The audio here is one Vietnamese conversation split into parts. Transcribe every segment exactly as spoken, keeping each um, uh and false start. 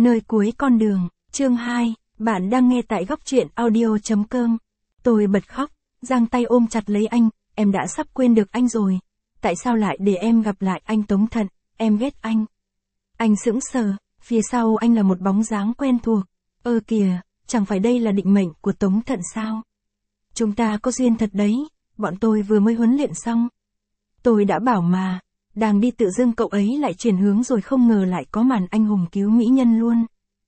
Nơi cuối con đường, chương hai, bạn đang nghe tại góc truyện audio.com. Tôi bật khóc, giang tay ôm chặt lấy anh, em đã sắp quên được anh rồi. Tại sao lại để em gặp lại anh Tống Thận, em ghét anh. Anh sững sờ, phía sau anh là một bóng dáng quen thuộc. Ơ kìa, chẳng phải đây là định mệnh của Tống Thận sao? Chúng ta có duyên thật đấy, bọn tôi vừa mới huấn luyện xong. Tôi đã bảo mà, đang đi tự dưng cậu ấy lại chuyển hướng rồi không ngờ lại có màn anh hùng cứu mỹ nhân luôn.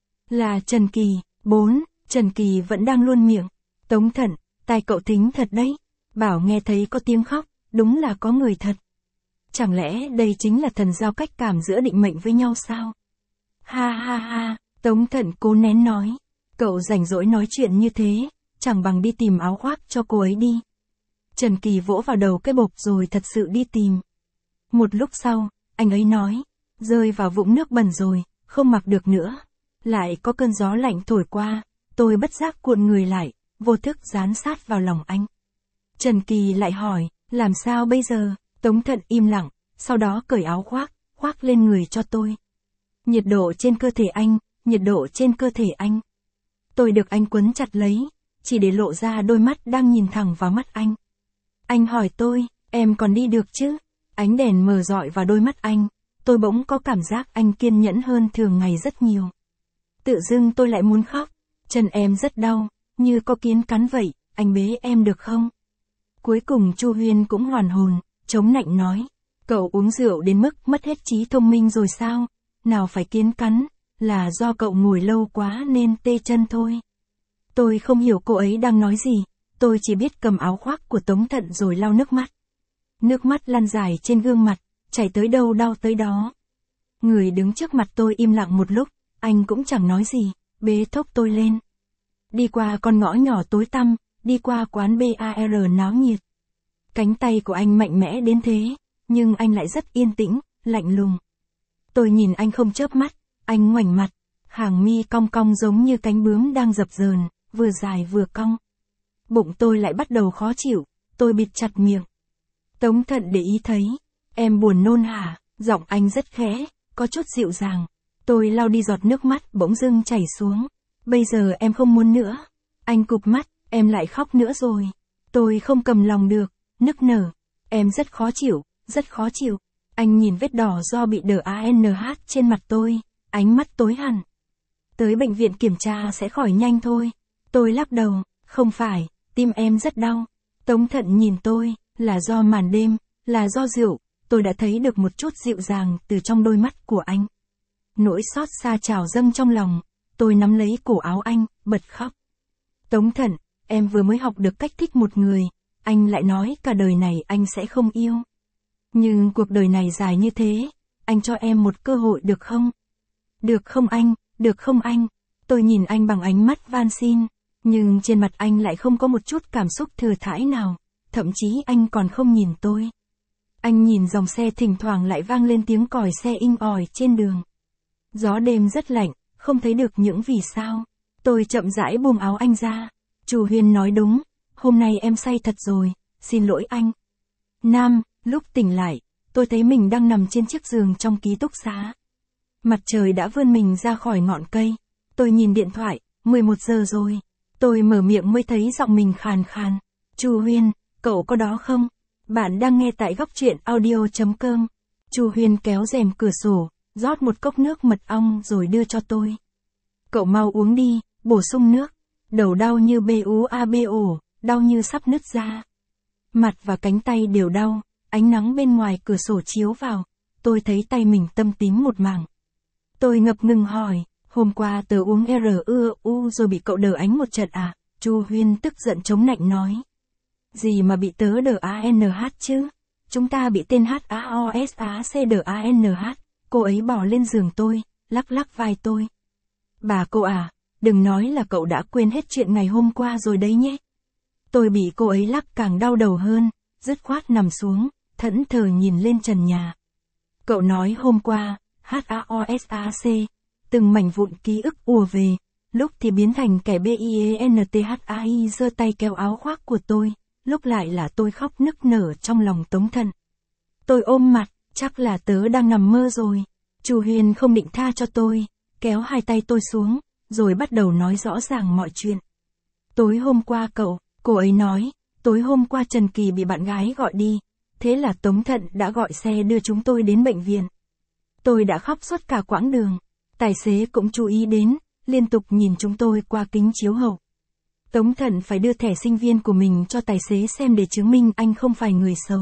Là Trần Kỳ, bốn, Trần Kỳ vẫn đang luôn miệng. Tống Thận, tai cậu thính thật đấy. Bảo nghe thấy có tiếng khóc, đúng là có người thật. Chẳng lẽ đây chính là thần giao cách cảm giữa định mệnh với nhau sao? Ha ha ha, Tống Thận cố nén nói. Cậu rảnh rỗi nói chuyện như thế, chẳng bằng đi tìm áo khoác cho cô ấy đi. Trần Kỳ vỗ vào đầu cái bộp rồi thật sự đi tìm. Một lúc sau, anh ấy nói, rơi vào vũng nước bẩn rồi, không mặc được nữa. Lại có cơn gió lạnh thổi qua, tôi bất giác cuộn người lại, vô thức dán sát vào lòng anh. Trần Kỳ lại hỏi, làm sao bây giờ? Tống Thận im lặng, sau đó cởi áo khoác, khoác lên người cho tôi. Nhiệt độ trên cơ thể anh, nhiệt độ trên cơ thể anh. Tôi được anh quấn chặt lấy, chỉ để lộ ra đôi mắt đang nhìn thẳng vào mắt anh. Anh hỏi tôi, em còn đi được chứ? Ánh đèn mờ rọi vào đôi mắt anh, tôi bỗng có cảm giác anh kiên nhẫn hơn thường ngày rất nhiều. Tự dưng tôi lại muốn khóc, chân em rất đau, như có kiến cắn vậy, anh bế em được không? Cuối cùng Chu Huyên cũng hoàn hồn, chống nạnh nói, cậu uống rượu đến mức mất hết trí thông minh rồi sao? Nào phải kiến cắn, là do cậu ngồi lâu quá nên tê chân thôi. Tôi không hiểu cô ấy đang nói gì, tôi chỉ biết cầm áo khoác của Tống Thận rồi lau nước mắt. Nước mắt lăn dài trên gương mặt, chảy tới đâu đau tới đó. Người đứng trước mặt tôi im lặng một lúc, anh cũng chẳng nói gì, bế thốc tôi lên. Đi qua con ngõ nhỏ tối tăm, đi qua quán bar náo nhiệt. Cánh tay của anh mạnh mẽ đến thế, nhưng anh lại rất yên tĩnh, lạnh lùng. Tôi nhìn anh không chớp mắt, anh ngoảnh mặt, hàng mi cong cong giống như cánh bướm đang dập dờn, vừa dài vừa cong. Bụng tôi lại bắt đầu khó chịu, tôi bịt chặt miệng. Tống Thận để ý thấy, em buồn nôn hả? Giọng anh rất khẽ, có chút dịu dàng. Tôi lau đi giọt nước mắt bỗng dưng chảy xuống. Bây giờ em không muốn nữa. Anh cụp mắt, em lại khóc nữa rồi. Tôi không cầm lòng được, nức nở. Em rất khó chịu, rất khó chịu. Anh nhìn vết đỏ do bị đờ a en hát trên mặt tôi, ánh mắt tối hẳn. Tới bệnh viện kiểm tra sẽ khỏi nhanh thôi. Tôi lắc đầu, không phải, tim em rất đau. Tống Thận nhìn tôi, là do màn đêm, là do rượu, tôi đã thấy được một chút dịu dàng từ trong đôi mắt của anh. Nỗi xót xa trào dâng trong lòng, tôi nắm lấy cổ áo anh, bật khóc. Tống Thận, em vừa mới học được cách thích một người, anh lại nói cả đời này anh sẽ không yêu. Nhưng cuộc đời này dài như thế, anh cho em một cơ hội được không? Được không anh, được không anh? Tôi nhìn anh bằng ánh mắt van xin, nhưng trên mặt anh lại không có một chút cảm xúc thừa thãi nào, thậm chí anh còn không nhìn tôi. Anh nhìn dòng xe thỉnh thoảng lại vang lên tiếng còi xe inh ỏi trên đường. Gió đêm rất lạnh, không thấy được những vì sao. Tôi chậm rãi buông áo anh ra. Chu Huyên nói đúng, hôm nay em say thật rồi, xin lỗi anh. Nam, lúc tỉnh lại, tôi thấy mình đang nằm trên chiếc giường trong ký túc xá. Mặt trời đã vươn mình ra khỏi ngọn cây. Tôi nhìn điện thoại, mười một giờ rồi. Tôi mở miệng mới thấy giọng mình khàn khàn. Chu Huyên, cậu có đó không? Bạn đang nghe tại góc truyện audio.com. Chu Huyên kéo rèm cửa sổ, rót một cốc nước mật ong rồi đưa cho tôi. Cậu mau uống đi, bổ sung nước. Đầu đau như bê ú a bê ổ, đau như sắp nứt ra. Mặt và cánh tay đều đau, ánh nắng bên ngoài cửa sổ chiếu vào. Tôi thấy tay mình tăm tím một mảng. Tôi ngập ngừng hỏi, hôm qua tớ uống rờ u rồi bị cậu đờ ánh một trận à? Chu Huyên tức giận chống nạnh nói. Gì mà bị tớ đờ a en hát chứ? Chúng ta bị tên hát a o ét a xê đờ a en hát. Cô ấy bỏ lên giường tôi, lắc lắc vai tôi. Bà cô à, đừng nói là cậu đã quên hết chuyện ngày hôm qua rồi đấy nhé. Tôi bị cô ấy lắc càng đau đầu hơn, dứt khoát nằm xuống, thẫn thờ nhìn lên trần nhà. Cậu nói hôm qua, hát a o ét a xê, từng mảnh vụn ký ức ùa về, lúc thì biến thành kẻ bintthai giơ tay kéo áo khoác của tôi, lúc lại là tôi khóc nức nở trong lòng Tống Thận. Tôi ôm mặt, chắc là tớ đang nằm mơ rồi. Chu Huyên không định tha cho tôi, kéo hai tay tôi xuống, rồi bắt đầu nói rõ ràng mọi chuyện. Tối hôm qua cậu, cô ấy nói, tối hôm qua Trần Kỳ bị bạn gái gọi đi, thế là Tống Thận đã gọi xe đưa chúng tôi đến bệnh viện. Tôi đã khóc suốt cả quãng đường, tài xế cũng chú ý đến, liên tục nhìn chúng tôi qua kính chiếu hậu. Tống Thận phải đưa thẻ sinh viên của mình cho tài xế xem để chứng minh anh không phải người xấu.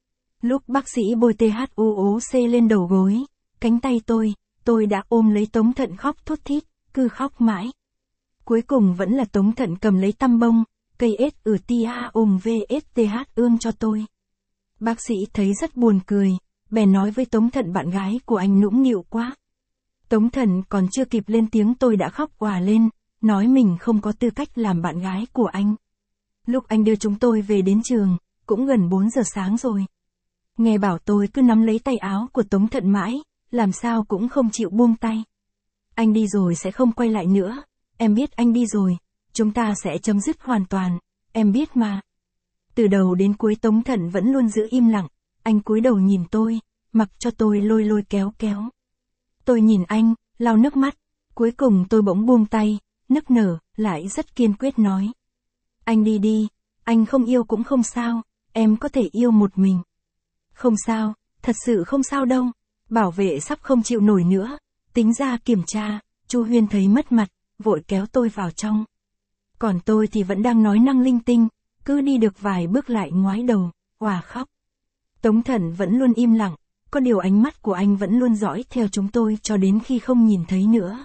Lúc bác sĩ bôi tê hát u o xê lên đầu gối, cánh tay tôi, tôi đã ôm lấy Tống Thận khóc thút thít, cứ khóc mãi. Cuối cùng vẫn là Tống Thận cầm lấy tăm bông, cây ết ở tia ôm vê ét tê hát ương cho tôi. Bác sĩ thấy rất buồn cười, bèn nói với Tống Thận bạn gái của anh nũng nịu quá. Tống Thận còn chưa kịp lên tiếng tôi đã khóc òa lên, nói mình không có tư cách làm bạn gái của anh. Lúc anh đưa chúng tôi về đến trường, cũng gần bốn giờ sáng rồi. Nghe bảo tôi cứ nắm lấy tay áo của Tống Thận mãi, làm sao cũng không chịu buông tay. Anh đi rồi sẽ không quay lại nữa, em biết anh đi rồi, chúng ta sẽ chấm dứt hoàn toàn, em biết mà. Từ đầu đến cuối Tống Thận vẫn luôn giữ im lặng, anh cúi đầu nhìn tôi, mặc cho tôi lôi lôi kéo kéo. Tôi nhìn anh, lau nước mắt, cuối cùng tôi bỗng buông tay, nức nở, lại rất kiên quyết nói. Anh đi đi, anh không yêu cũng không sao, em có thể yêu một mình. Không sao, thật sự không sao đâu, bảo vệ sắp không chịu nổi nữa, tính ra kiểm tra, Chu Huyên thấy mất mặt, vội kéo tôi vào trong. Còn tôi thì vẫn đang nói năng linh tinh, cứ đi được vài bước lại ngoái đầu, òa khóc. Tống Thận vẫn luôn im lặng, có điều ánh mắt của anh vẫn luôn dõi theo chúng tôi cho đến khi không nhìn thấy nữa.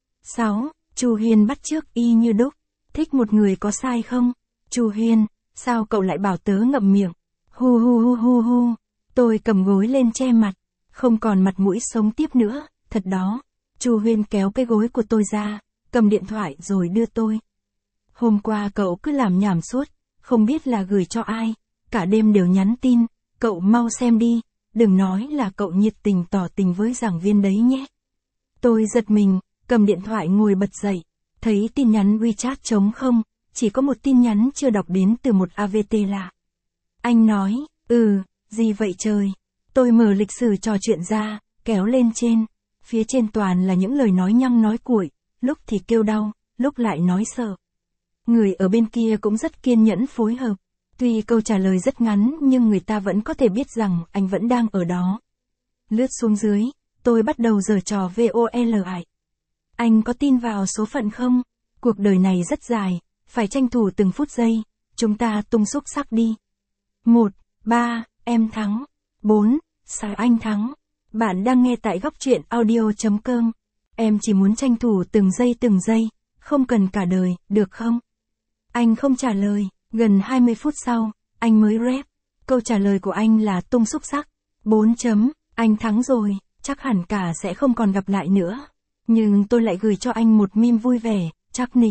sáu. Chu Huyên bắt chước y như đúc, thích một người có sai không? Chu Huyên, sao cậu lại bảo tớ ngậm miệng? Hu hu hu hu hu, tôi cầm gối lên che mặt, không còn mặt mũi sống tiếp nữa, thật đó. Chu Huyên kéo cái gối của tôi ra, cầm điện thoại rồi đưa tôi. Hôm qua cậu cứ làm nhảm suốt, không biết là gửi cho ai, cả đêm đều nhắn tin, cậu mau xem đi, đừng nói là cậu nhiệt tình tỏ tình với giảng viên đấy nhé. Tôi giật mình, cầm điện thoại ngồi bật dậy, thấy tin nhắn WeChat trống không, chỉ có một tin nhắn chưa đọc đến từ một a vê tê lạ. Anh nói, ừ, gì vậy trời? Tôi mở lịch sử trò chuyện ra, kéo lên trên, phía trên toàn là những lời nói nhăng nói cuội, lúc thì kêu đau, lúc lại nói sợ. Người ở bên kia cũng rất kiên nhẫn phối hợp, tuy câu trả lời rất ngắn nhưng người ta vẫn có thể biết rằng anh vẫn đang ở đó. Lướt xuống dưới, tôi bắt đầu giở trò vê o lờ ải. Anh có tin vào số phận không? Cuộc đời này rất dài, phải tranh thủ từng phút giây, chúng ta tung xúc sắc đi. một, ba, em thắng. bốn, sáu anh thắng. Bạn đang nghe tại góc truyện audio chấm com. Em chỉ muốn tranh thủ từng giây từng giây, không cần cả đời, được không? Anh không trả lời, gần hai mươi phút sau, anh mới rep. Câu trả lời của anh là tung xúc sắc. bốn chấm, anh thắng rồi, chắc hẳn cả sẽ không còn gặp lại nữa. Nhưng tôi lại gửi cho anh một meme vui vẻ, chắc nịch.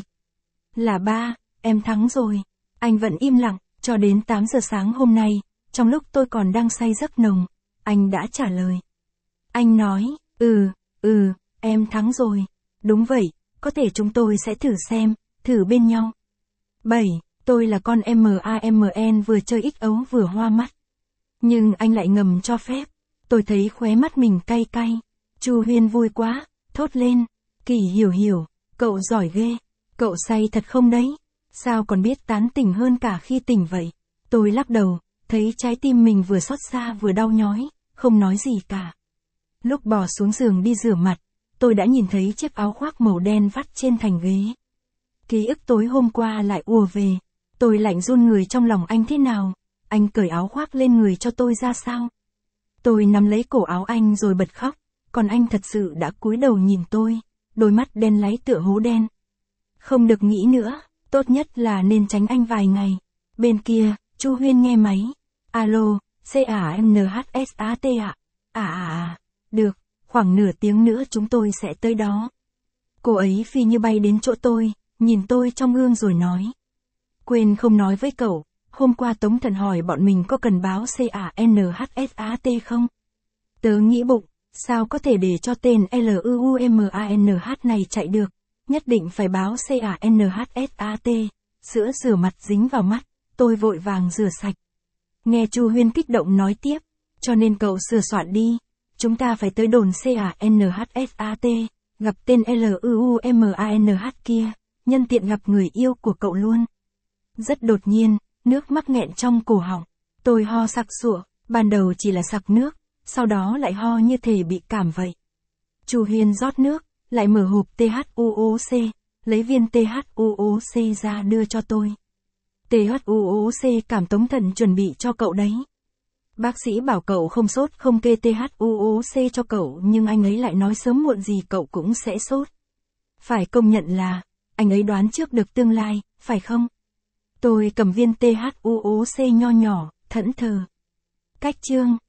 Là ba, em thắng rồi. Anh vẫn im lặng, cho đến tám giờ sáng hôm nay, trong lúc tôi còn đang say giấc nồng, anh đã trả lời. Anh nói, ừ, ừ, em thắng rồi. Đúng vậy, có thể chúng tôi sẽ thử xem, thử bên nhau. bảy. Tôi là con MAMN vừa chơi ích ấu vừa hoa mắt. Nhưng anh lại ngầm cho phép. Tôi thấy khóe mắt mình cay cay. Chu Huyên vui quá, thốt lên. Kỳ hiểu hiểu, cậu giỏi ghê. Cậu say thật không đấy? Sao còn biết tán tỉnh hơn cả khi tỉnh vậy? Tôi lắc đầu, thấy trái tim mình vừa xót xa vừa đau nhói, không nói gì cả. Lúc bò xuống giường đi rửa mặt, tôi đã nhìn thấy chiếc áo khoác màu đen vắt trên thành ghế. Ký ức tối hôm qua lại ùa về. Tôi lạnh run người trong lòng anh thế nào? Anh cởi áo khoác lên người cho tôi ra sao? Tôi nắm lấy cổ áo anh rồi bật khóc, còn anh thật sự đã cúi đầu nhìn tôi, đôi mắt đen láy tựa hố đen. Không được nghĩ nữa, tốt nhất là nên tránh anh vài ngày. Bên kia, Chu Huyên nghe máy. Alo, C A N H S A T ạ. À à à, được, khoảng nửa tiếng nữa chúng tôi sẽ tới đó. Cô ấy phi như bay đến chỗ tôi, nhìn tôi trong gương rồi nói. Quên không nói với cậu, hôm qua Tống Thận hỏi bọn mình có cần báo C A N H S A T không? Tớ nghĩ bụng, sao có thể để cho tên L U U M A N H này chạy được, nhất định phải báo C A N H S A T, sữa rửa mặt dính vào mắt, tôi vội vàng rửa sạch. Nghe Chu Huyên kích động nói tiếp, cho nên cậu sửa soạn đi, chúng ta phải tới đồn C A N H S A T, Gặp tên LUUMANH kia, nhân tiện gặp người yêu của cậu luôn. Rất đột nhiên, nước mắt nghẹn trong cổ họng. Tôi ho sặc sụa, ban đầu chỉ là sặc nước, sau đó lại ho như thể bị cảm vậy. Chu Huyên rót nước, lại mở hộp tê hát u o xê, lấy viên tê hát u o xê ra đưa cho tôi. tê hát u o xê cảm tống thận chuẩn bị cho cậu đấy. Bác sĩ bảo cậu không sốt không kê tê hát u o xê cho cậu, nhưng anh ấy lại nói sớm muộn gì cậu cũng sẽ sốt. Phải công nhận là, anh ấy đoán trước được tương lai, phải không? Tôi cầm viên tê hát u o xê nho nhỏ, thẫn thờ. Cách chương